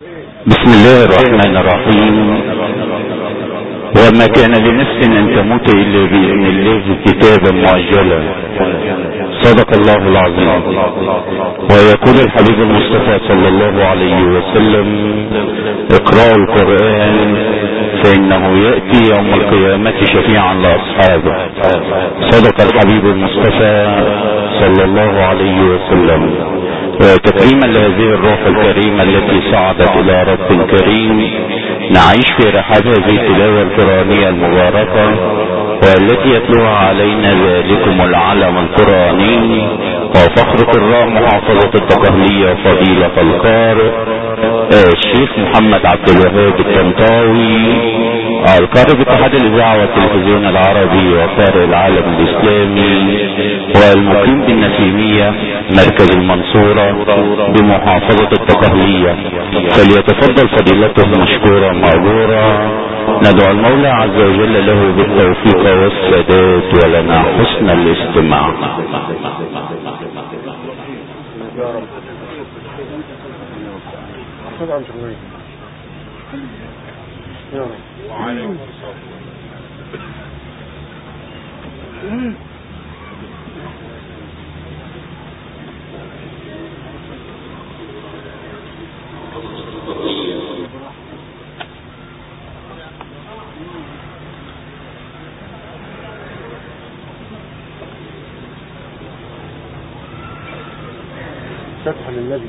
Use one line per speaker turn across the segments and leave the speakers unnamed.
بسم الله الرحمن الرحيم. وما كان لنفس ان تموت الا باذن الله كتابا مؤجلا. صدق الله العظيم. ويقول الحبيب المصطفى صلى الله عليه وسلم: اقرأوا القرآن فانه يأتي يوم القيامة شفيعا لاصحابه. صدق الحبيب المصطفى صلى الله عليه وسلم. وتكريما لهذه الروح الكريمة التي صعدت الى رب كريم، نعيش في رحاب هذه التلاوة القرآنية المباركة، والتي يتلوها علينا ذلكم العلم القرآني وفخر قراء محافظة الدقهلية فضيلة القارئ الشيخ محمد عبد الوهاب الطنطاوي، القارئ باتحاد الإذاعة والتلفزيون العربي وقارئ العالم الإسلامي، والمقيم بالنسيمية مركز المنصورة بمحافظة الدقهلية. فليتفضل فضيلته مشكورا مأجورا. ندعو المولى عز وجل له بالتوفيق والسداد ولنا حسن الاستماع.
فتح للنبي.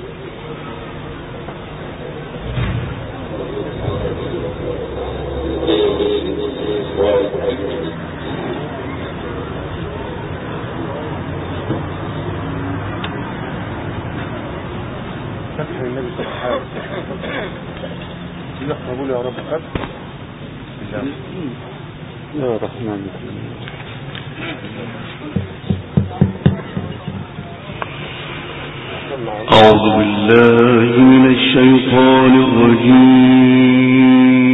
فتح للنبي سبحانه. يقبل يا رب فتح. يا رحمن
أعوذ بالله من الشيطان الرجيم.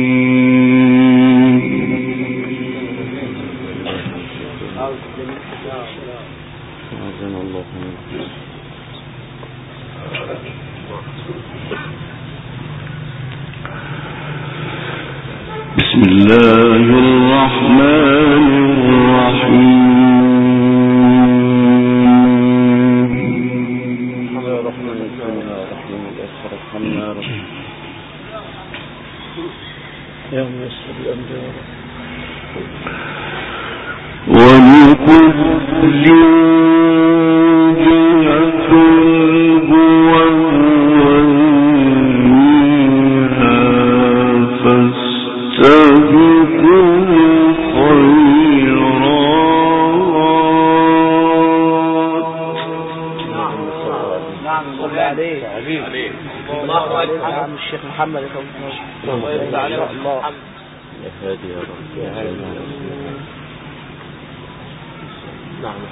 بسم الله الرحمن الرحيم. ولكل جهة هويها فاستبقوا الخيرات.
نعم صل عليه. الله أكبر. عم الشيخ محمد الله يرضى عليه. الله يا هادي يا رب يا هادي. نعم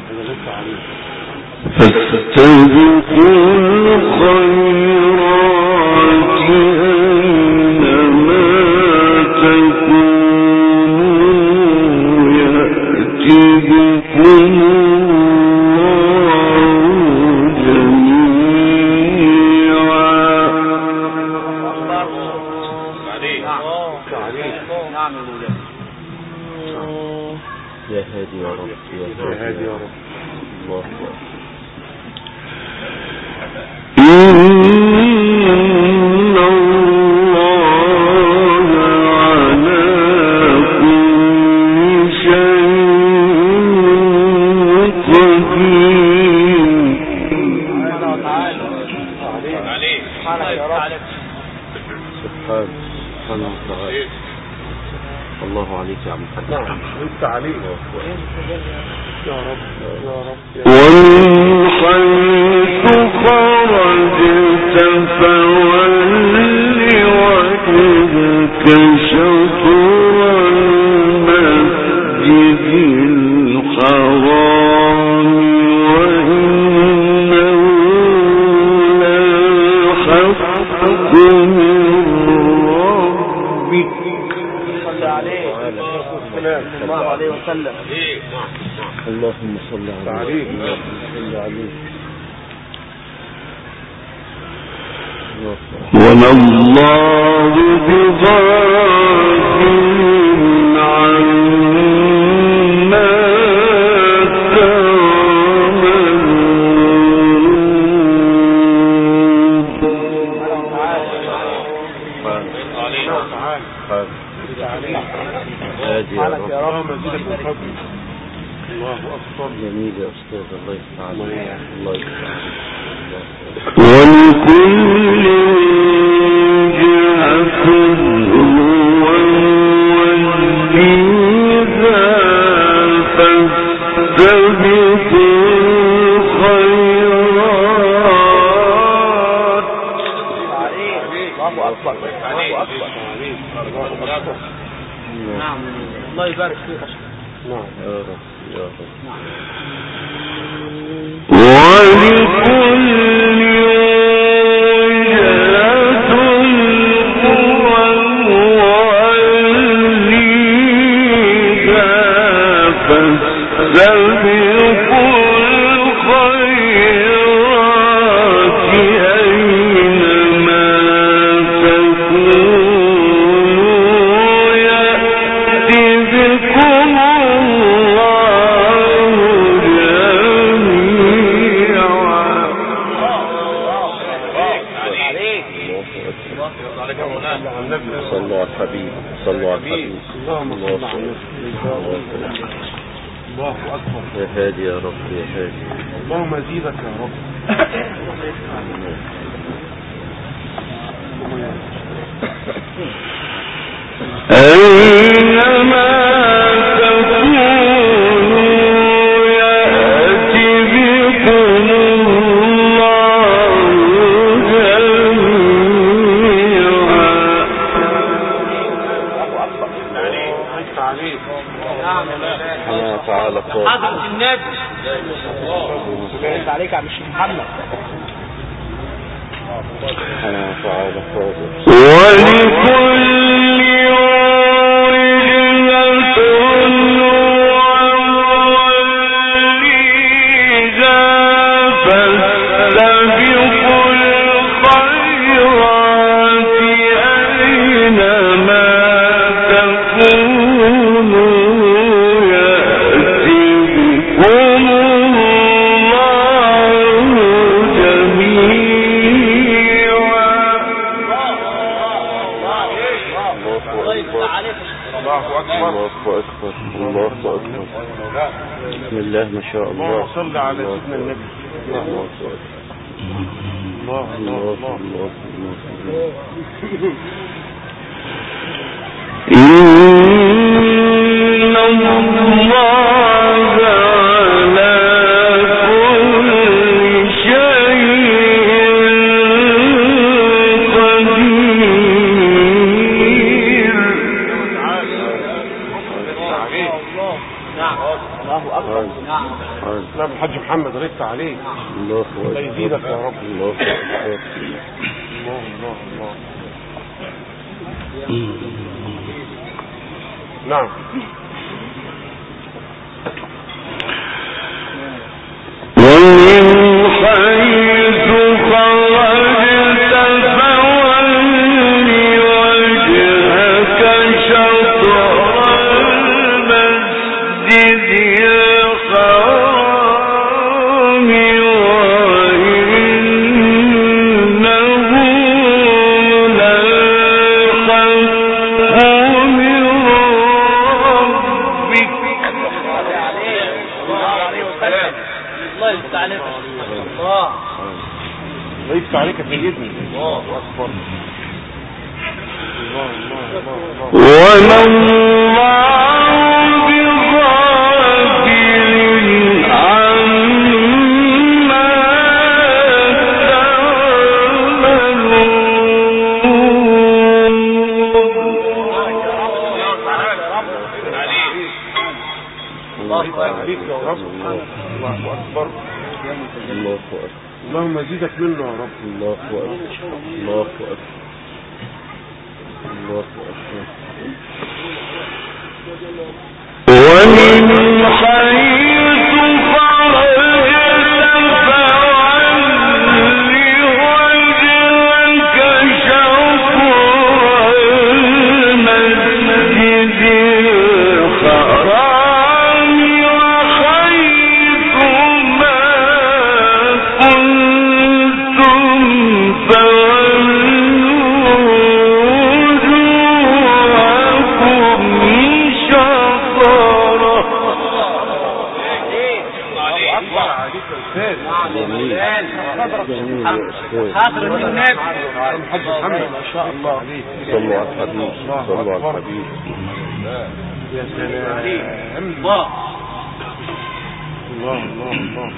فاستبقوا الخيرات أينما تكونوا يأتي بكم الله جميعا. نعم يا هادي يا رب يا هادي يا رب. الله أكبر. إن الله على كل شيء قدير. سبحانه وتعالى. الله عليك يا عم الحاج.
نعم انت عليك يا رب يا رب.
ومن حيث خرجت فول وجهك شطر المسجد الحرام وإنه للحق من ربك.
صلى عليه الله عليه وسلم.
اللهم صل عليه.
وما الله بغافل عما
تعملون. يا رب مزيدك من فضل. الله أكبر.
جميل يا أستاذ، الله يفتح عليك. الله يفتح عليك.
ولكل جهة وليها فاستبقوا الخيرات.
الله أكبر. نعم الله يبارك فيك.
نعم يا رب يا رب.
ولكل
صلوا على الحبيب، صلوا على الحبيب.
اللهم صل على النبي. الله أكبر.
يا هادي يا رب يا هادي.
اللهم زيدك يا رب.
أينما تكونوا يأتي بكم الله جميعا.
أنا تعالى قادر.
حضرة النبي. عليك يا الشيخ محمد.
أنا تعالى قادر.
ولكل بسم الله ما شاء الله.
اللهم صل على سيدنا النبي.
الله
الله الله الله.
إن الله على كل شيء قدير.
الله أكبر. نعم.
نعم الحاج محمد رفت عليك.
الله
الله يزيدك يا رب.
الله أكبر.
الله الله الله. نعم.
ومن حيث خرجت فول وجهك شطر المسجد الحرام وإنه للحق من ربك.
الله يفتح عليك. الله
يفتح عليك يا سيدنا. الله أكبر. الله الله الله الله.
وما الله بغافل عما
عليك يا رب. الله أكبر.
الله أكبر.
اللهم زيدك منه يا رب.
الله أكبر. الله أكبر. الله أكبر.
ومن حيث خرجت فول وجهك
حاضر النبي
الحاج محمد
ما شاء الله.
صلوا على الحبيب، صلوا على الحبيب.
يا سلام. الله الله الله.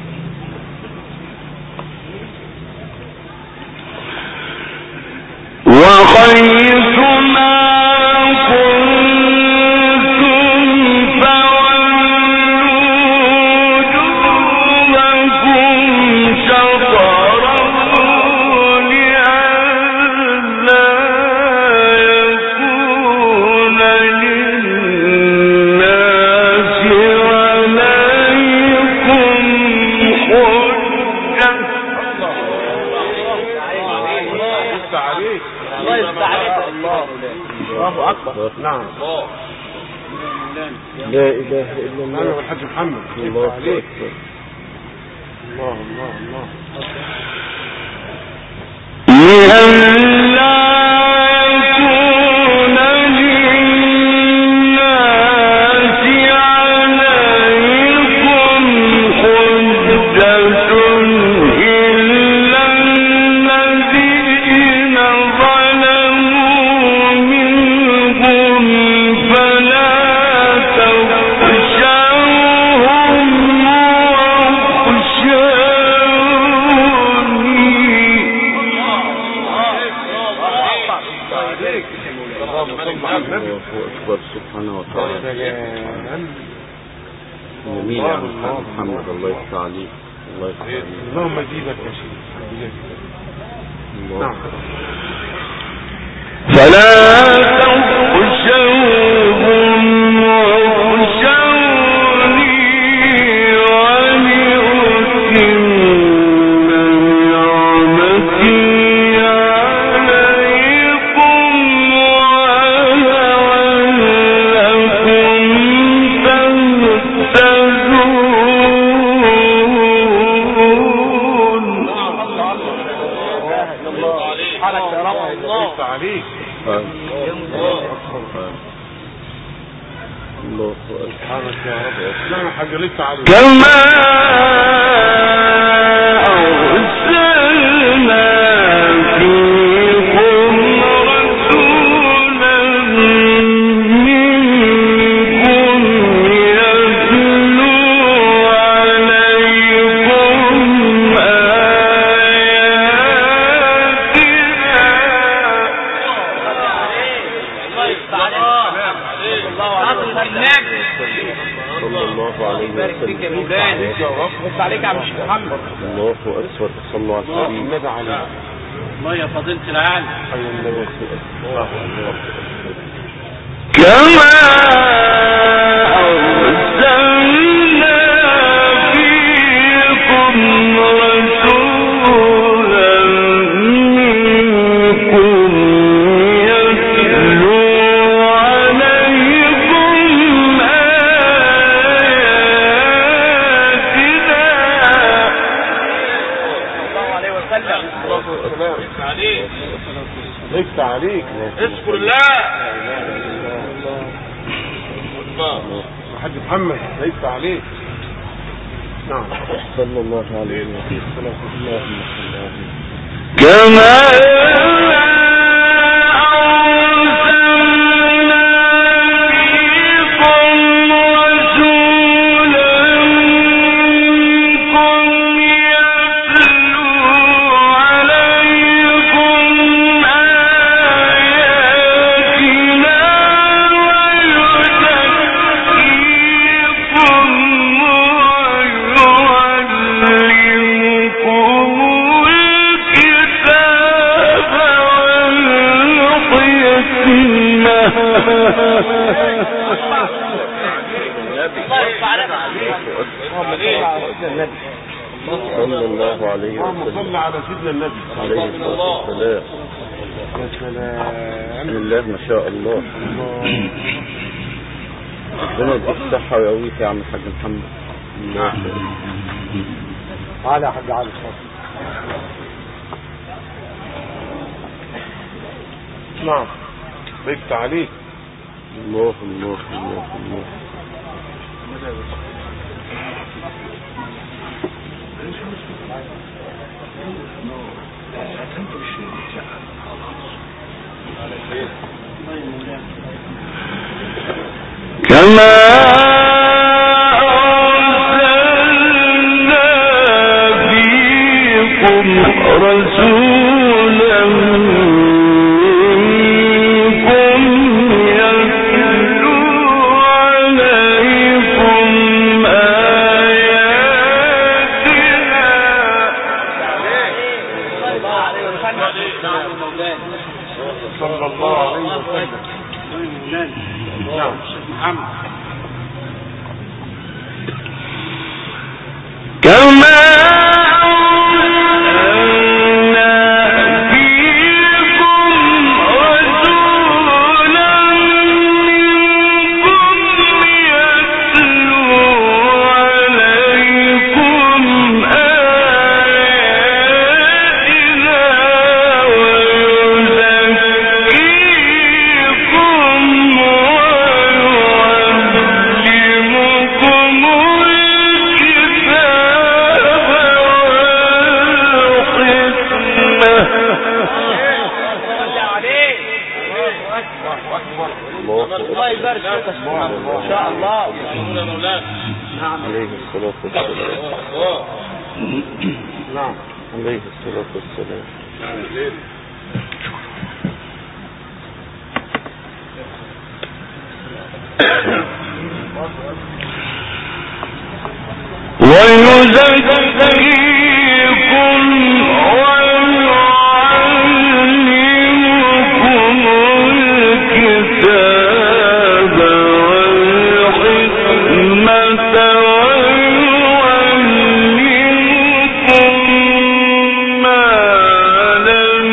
وحيثما كنتم فولوا وجوهكم شطره لئلا يكون للناس عليكم حجة.
الله يفتح عليك. الله اكبر.
نعم.
لا إله إلا
أنا
الله.
والحاج محمد.
الله
عليك.
أكبر.
الله الله الله.
لئلا يكون للناس عليكم حجة إلا الذين ظلموا منهم فلا تخشوهم
الله أكبر سبحانه وتعالى. جميل يا محمد. الله يفتح عليك. الله يفتح عليك.
اللهم زيدك يا شيخ.
نعم.
فلا تخشوهم واخشوني ولأتم نعمتي عليكم ولعلكم تهتدون.
الله عليك.
الله
سبحانك يا رب. نعم حاج لسه عليك.
كما أرسلنا فيكم رسولا منكم يتلو عليكم
صلى الله عليه وسلم.
بس عليك يا عم الشيخ محمد.
الله أكبر. صلوا على الحبيب.
النبي عليك.
الله يا فضيلة العالم.
حي النبي. الله الله.
كما أرسلنا فيكم رسولا منكم يتلو عليكم آياتنا.
الله عليه وسلم.
لسه عليك.
اذكر الله.
الحاج محمد لسه عليك. نعم.
صلى الله عليه وسلم.
اللهم صل عليه.
كما
صلى الله عليه
اللهم
وسلم.
صل على سيدنا النبي
عليه الصلاة والسلام.
يا سلام.
بسم الله ما شاء الله. ربنا يديك الصحة ويقويك يا عم الحاج محمد.
تعالى يا حاج علي. نعم. لسه عليك.
الله الله الله الله.
كما أرسلنا فيكم رسولا منكم يتلو عليكم آياتنا
صلى الله عليه وسلم. نعم محمد.
كما
الله يبارك فيك يا ما شاء الله.
نعم عليه الصلاة والسلام.
نعم
عليه الصلاة والسلام.
ويزكيكم ويعلمكم الكتاب والحكمة ويعلمكم ما لم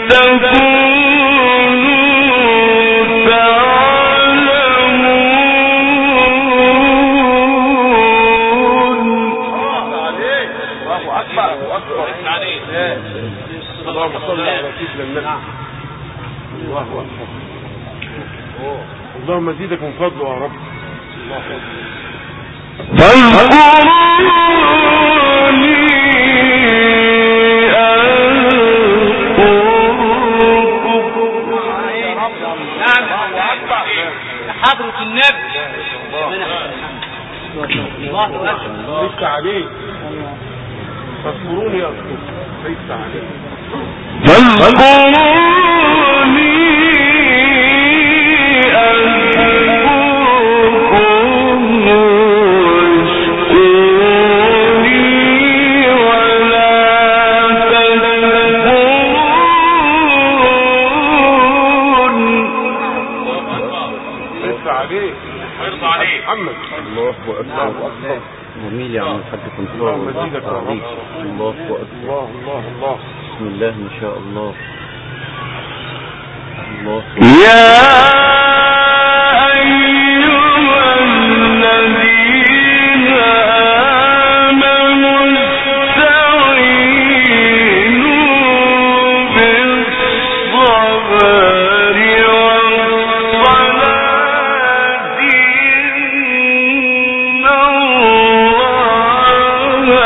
تكونوا
اللهم صل على سيدنا النبي. الله اكبر. اللهم زيدك من فضله يا رب.
فاذكروني أذكركم.
حضرة النبي. الله أكبر.
ليس عليك. فاذكروني أذكركم. ليس عليك.
فاذكروني
محمد.
الله أكبر. جميل يا عم الحاج كنترول.
اللهم زيدك يا رب.
الله أكبر.
الله الله الله.
بسم الله ما شاء الله. الله أكبر.
يا أيها الذين آمنوا استعينوا بالصبر والصلاة إن الله مع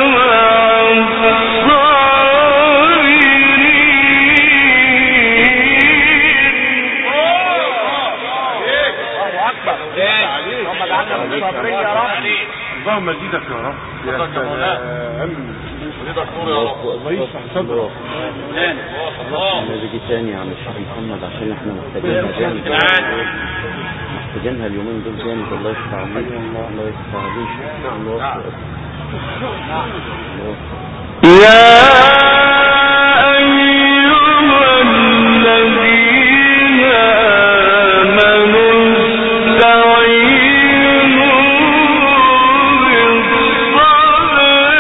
اللهم زيدك يا رب. يا سلام. الله يصلح صدرك.
احنا بيجي تاني يا عم الشيخ محمد عشان احنا محتاجينها جامد. محتاجينها اليومين دول جامد. الله يفتح عليك. الله يفتح عليك. الله أكبر.
يا أيها الذين آمنوا استعينوا بالصبر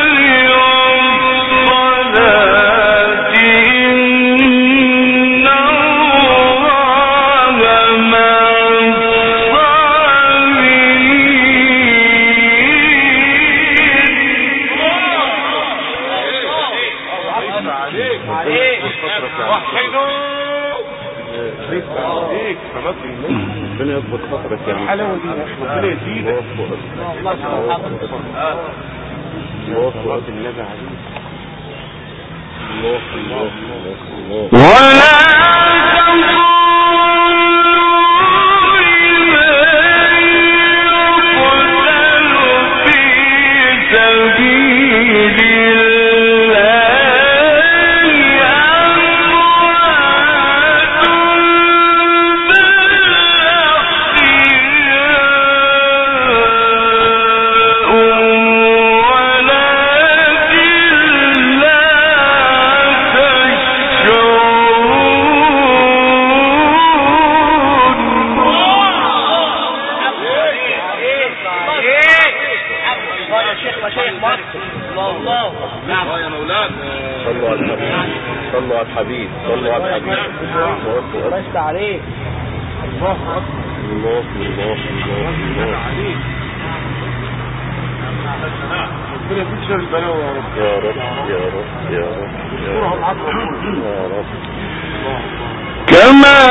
والصلاة إن الله مع
ربنا يكبر خاطرك يا عم.
الحلاوه دي ربنا يزيدك.
الله أكبر.
الله النبي عليك.
صلوا على الحبيب
بس عليك.
الله أكبر الله
ربنا يفيد شر البلاوي
يا رب
كما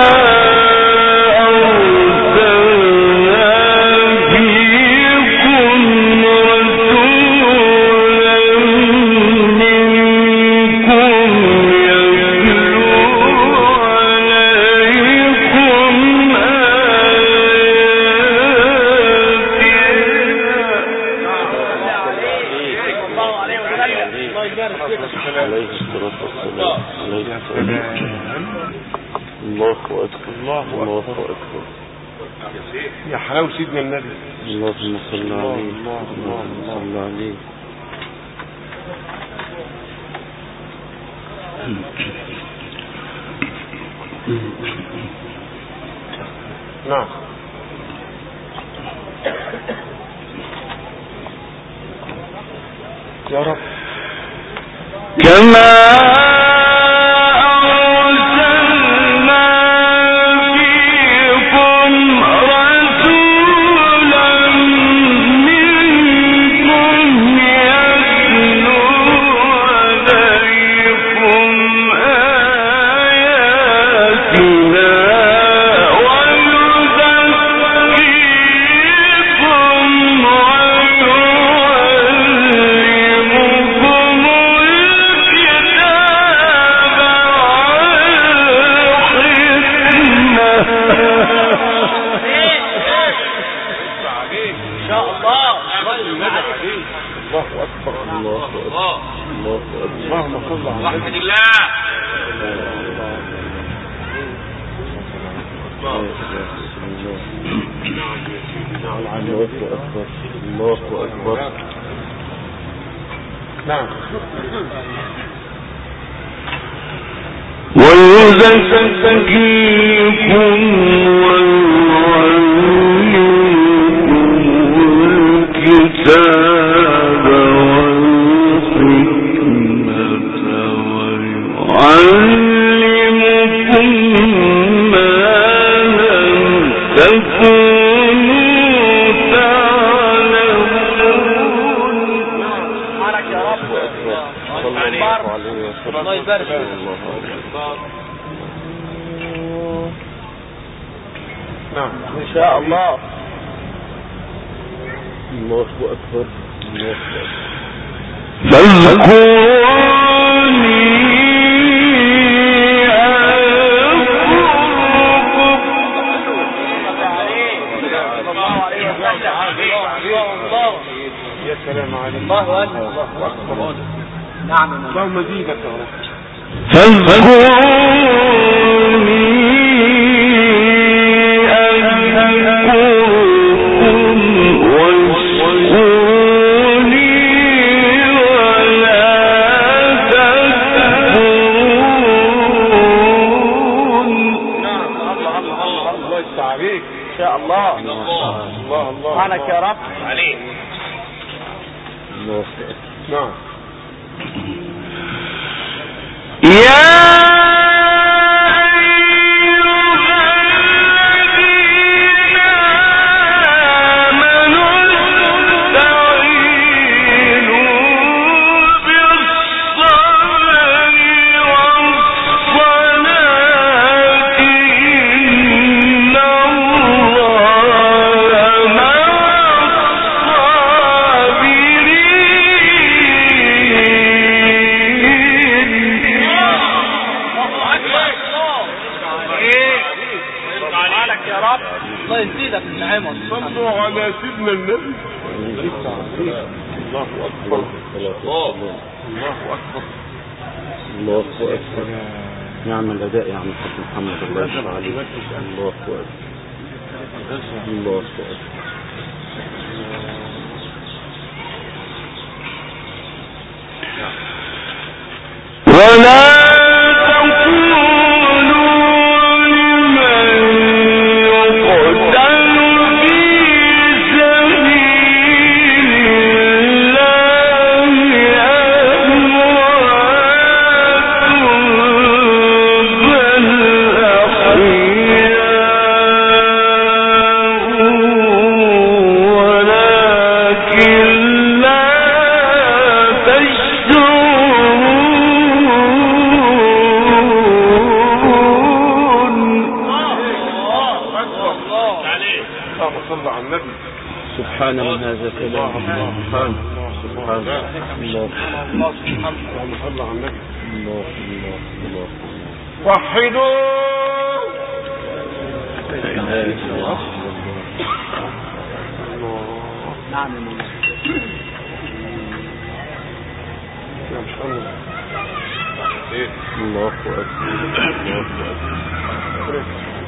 يا حلاوة سيدنا النبي.
اللهم صل عليه اللهم صل عليه.
نعم يا رب.
كما
الله أكبر.
نعم.
ويزكيكم ويعلمكم الكتاب والحكمة ويعلمكم ما لم تكونوا
الله يبارك فيك.
نعم
إن شاء الله.
الله أكبر.
فاذكروني
يا سلام عليك.
الله أكبر. نعم
اللهم زيدك يا رب.
فاذكروني أذكركم واشكروني ولا تكفرون.
الله يستر عليك.
إن شاء الله.
الله
سبحانك يا رب.
عليك. نعم.
يا رب. الله يزيدك من نعمه.
صلوا على سيدنا النبي. الله أكبر. الله أكبر.
الله أكبر. نعم الأداء يا عم الحاج محمد، الله يشفع عليك. الله أكبر. الله أكبر.
ولا
سبحان من هذا كلام. سبحان الله.
اللهم صل على النبي.
الله الله الله.
وحدوا.
نعم
الله أكبر. الله أكبر.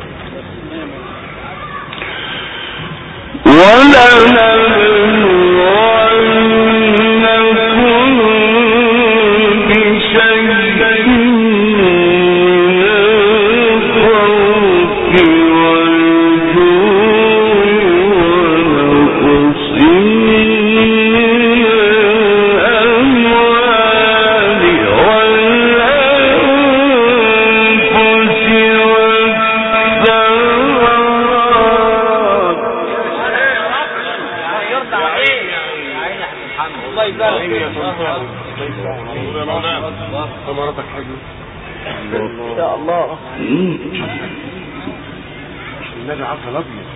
يا الله.
النبي عسل أبيض.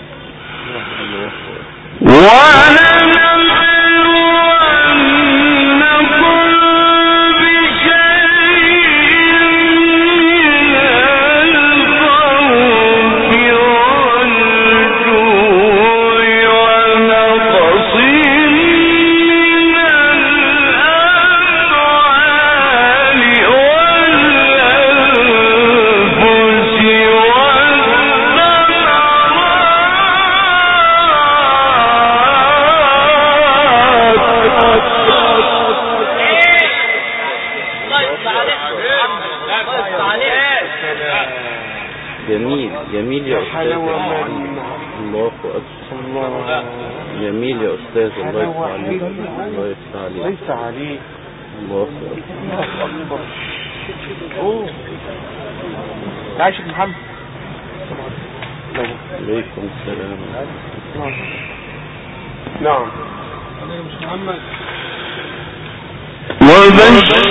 جميل يا أستاذ. الله أكبر. جميل يا أستاذ. الله يفتح عليك. الله يفتح عليك. الله يفتح عليك.
الله أكبر.
عايشك محمد.
عليكم السلام.
نعم.
محمد. وبشر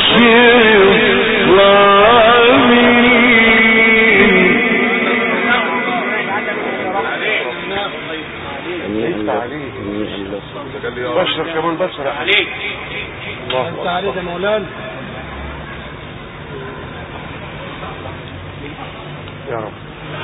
بشر كمان بشر عليك. الله
انت عليك يا مولانا
يا رب.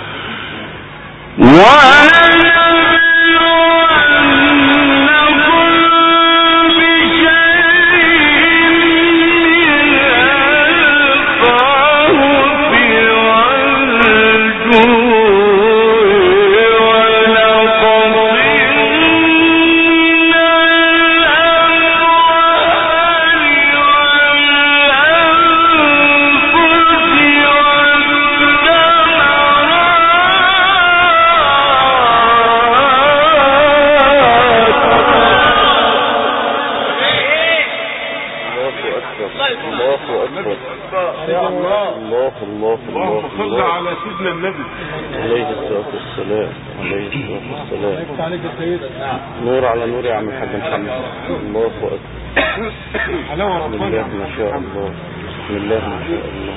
اللهم صل على سيدنا النبي
عليه الصلاة والسلام. عليه الصلاة والسلام.
عليك يا سيدي.
نور على نور يا عم الحاج محمد. الله أكبر.
حلاوة
بسم الله ما شاء الله. بسم الله ما شاء الله.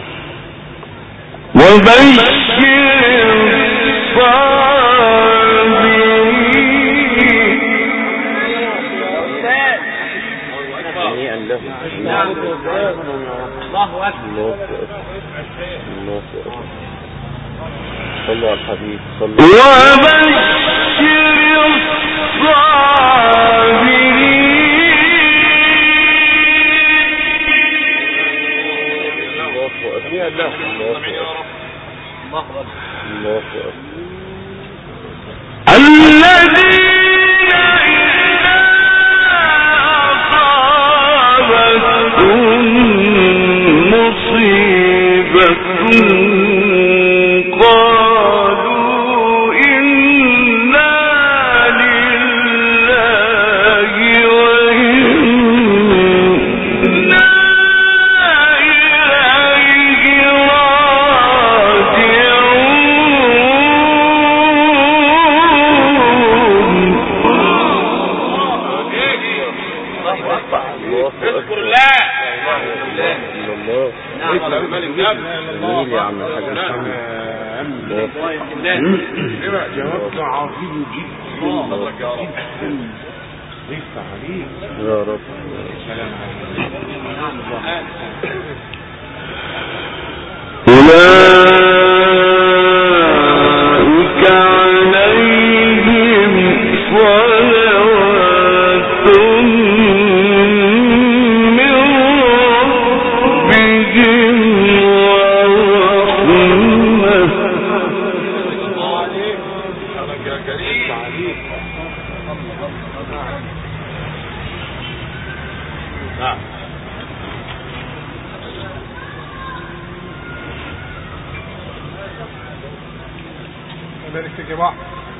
هنيئا له.
الله أكبر.
الله أكبر. الله أكبر. صلوا على الحبيب صلوا
جواب عظيم جدا لسه عليك
يا رب.
سلام
أولئك عليهم صلوات من ربهم
بارك يا جماعه.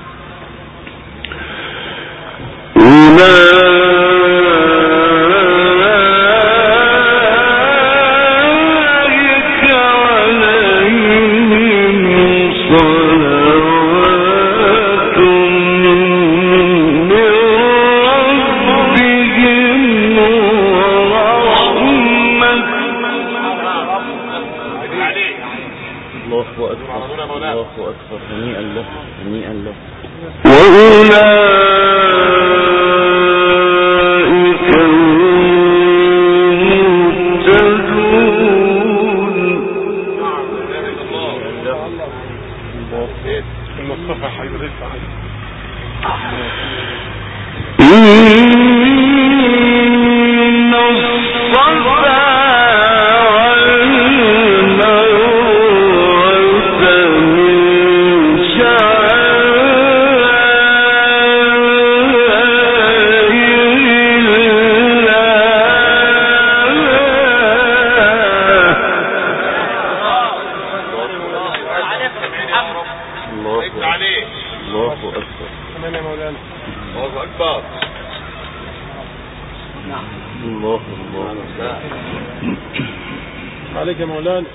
عليك يا مولانا.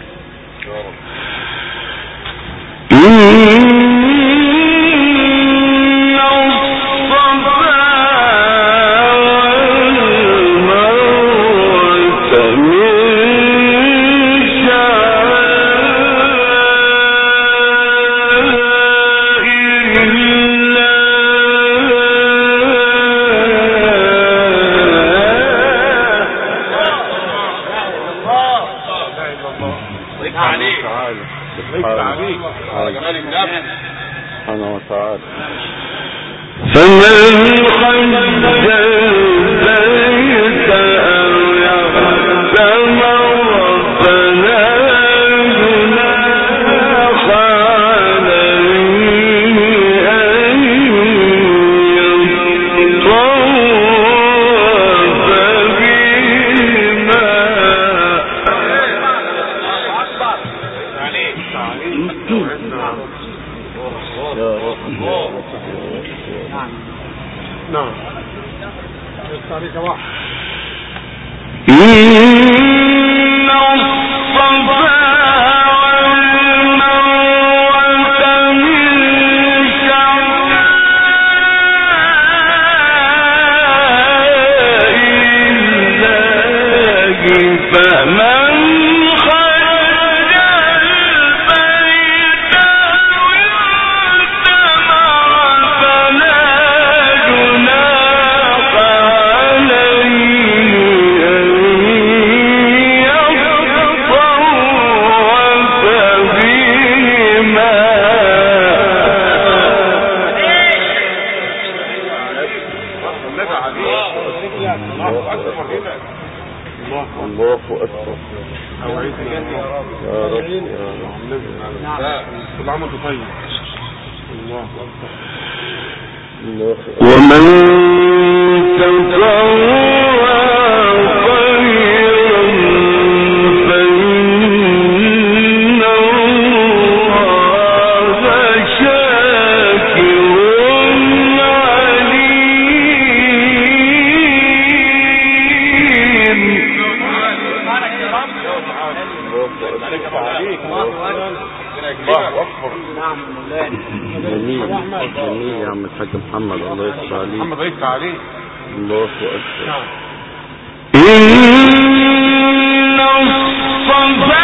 كل عام وانت طيب. الله أكبر.
ومن تطوع خيرا فإن الله شاكر عليم.
الله أكبر.
جميل جميل يا عم الحاج محمد، الله يفتح عليك.
محمد يفتح عليك.
الله أكبر.
إن الصفا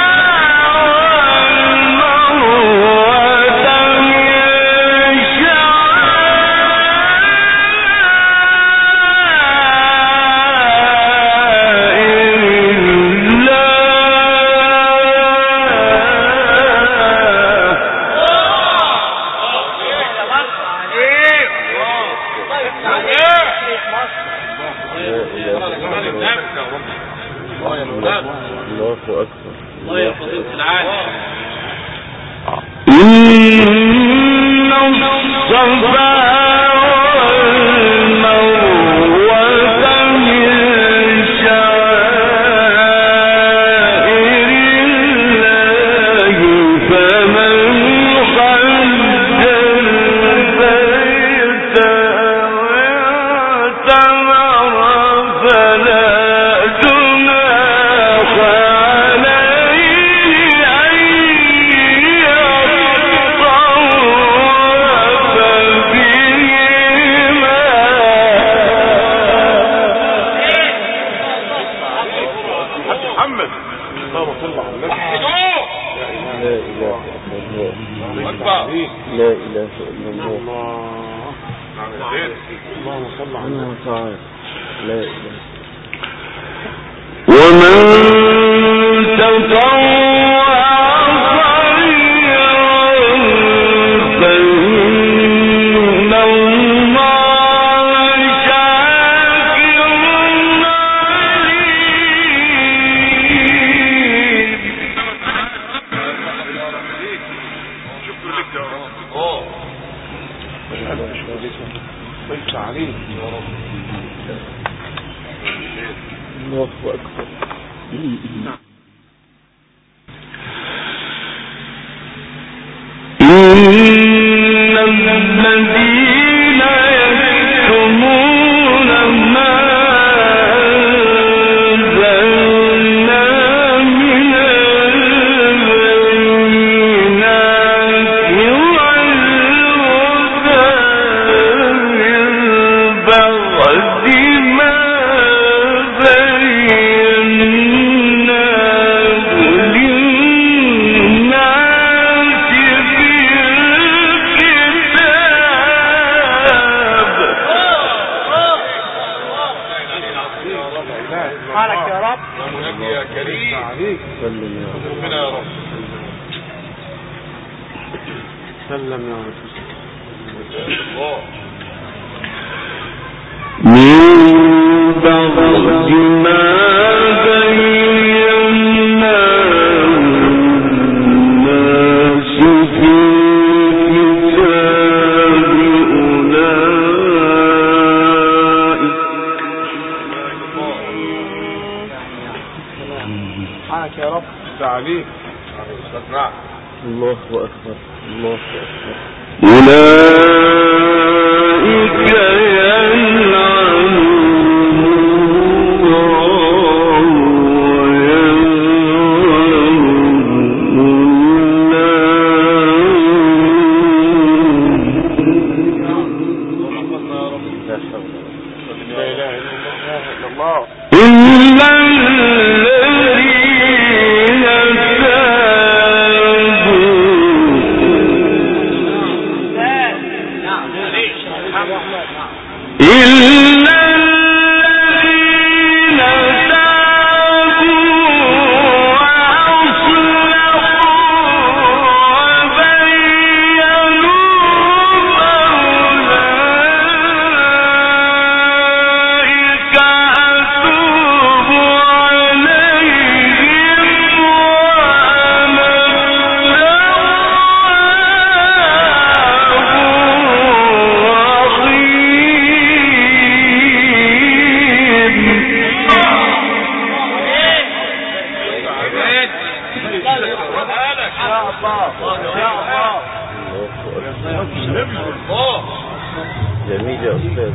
جميل يا أستاذ.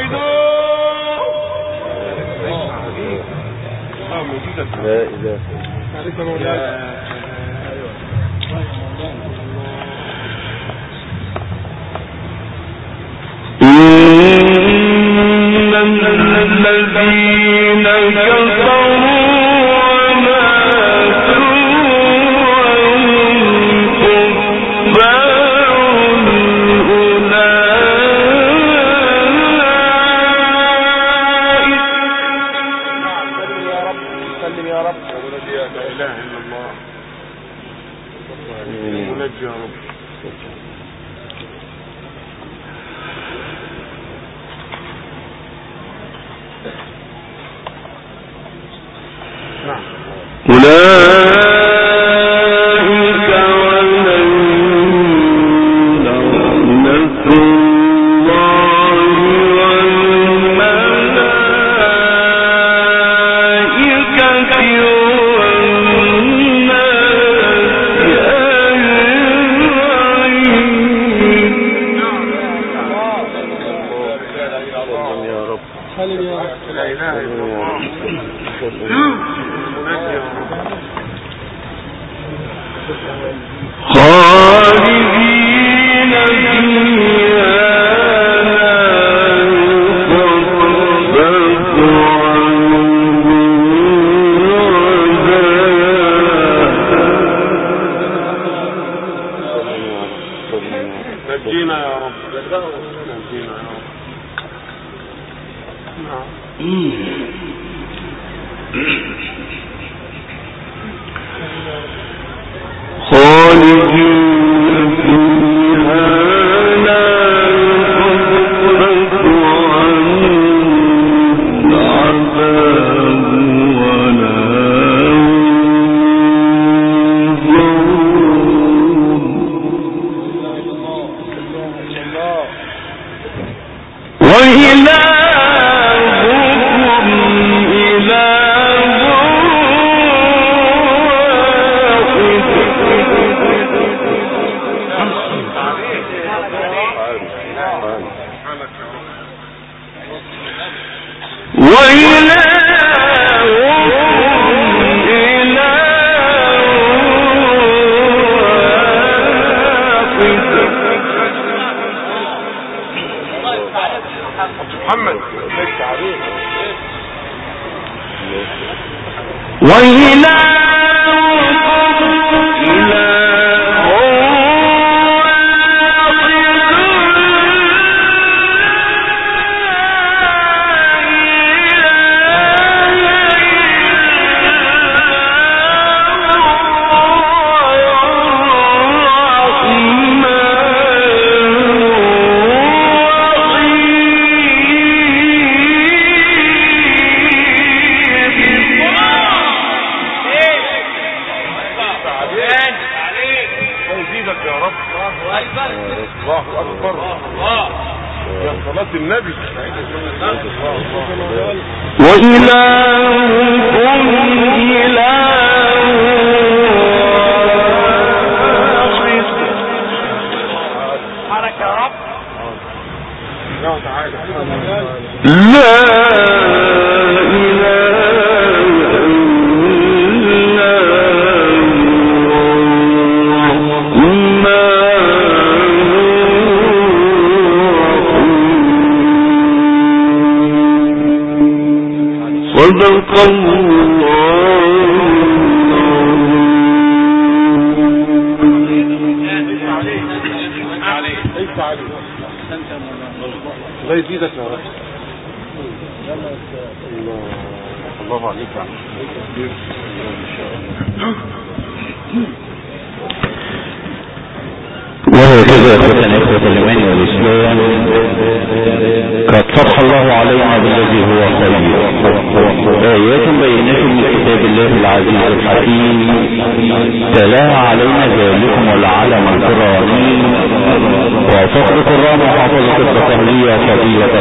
لا إله
الذين كفروا وهكذا ختم إخوة الإيمان والإسلام قد فتح الله علينا بالذي هو خير آيات بينات من كتاب الله العزيز الحكيم تلاها علينا ذلكم ولعل مغفرة وفقد قراء محافظة الدقهلية فضيلة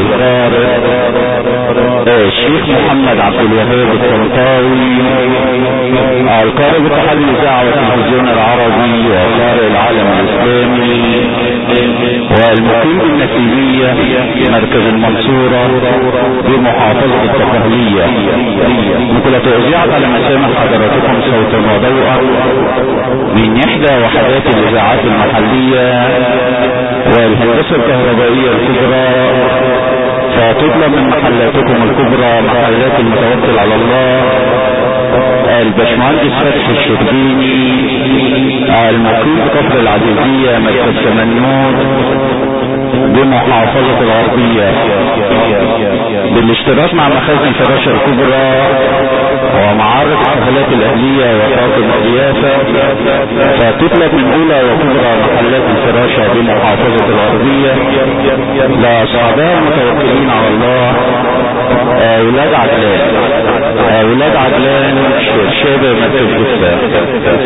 القارئ الشيخ محمد عبد الوهاب الطنطاوي القارئ باتحاد الإذاعة والتلفزيون العربي وقارئ العالم الإسلامي والمقيم بالنسيبية مركز المنصورة بمحافظة الدقهلية. نقلة أذيعت على مسامع حضراتكم صوتا وضوءا من إحدى وحدات الإذاعات المحلية والهندسة الكهربائية الكبرى، فتطلب من محلاتكم الكبرى محلات المتوكل على الله الباشمهندس فتحي الشربيني المقيم بكفر العزيزية مركز سمنود بمحافظة الغربية بالاشتراك مع مخازن الفراشة الكبرى ومعارض الحفلات الأهلية وطاقم الضيافة، فتطلب من أولى وكبرى محلات الفراشة بمحافظة الغربية لأصحابها المتوكلين على الله أولاد عدلان شرشابة مركز جثة.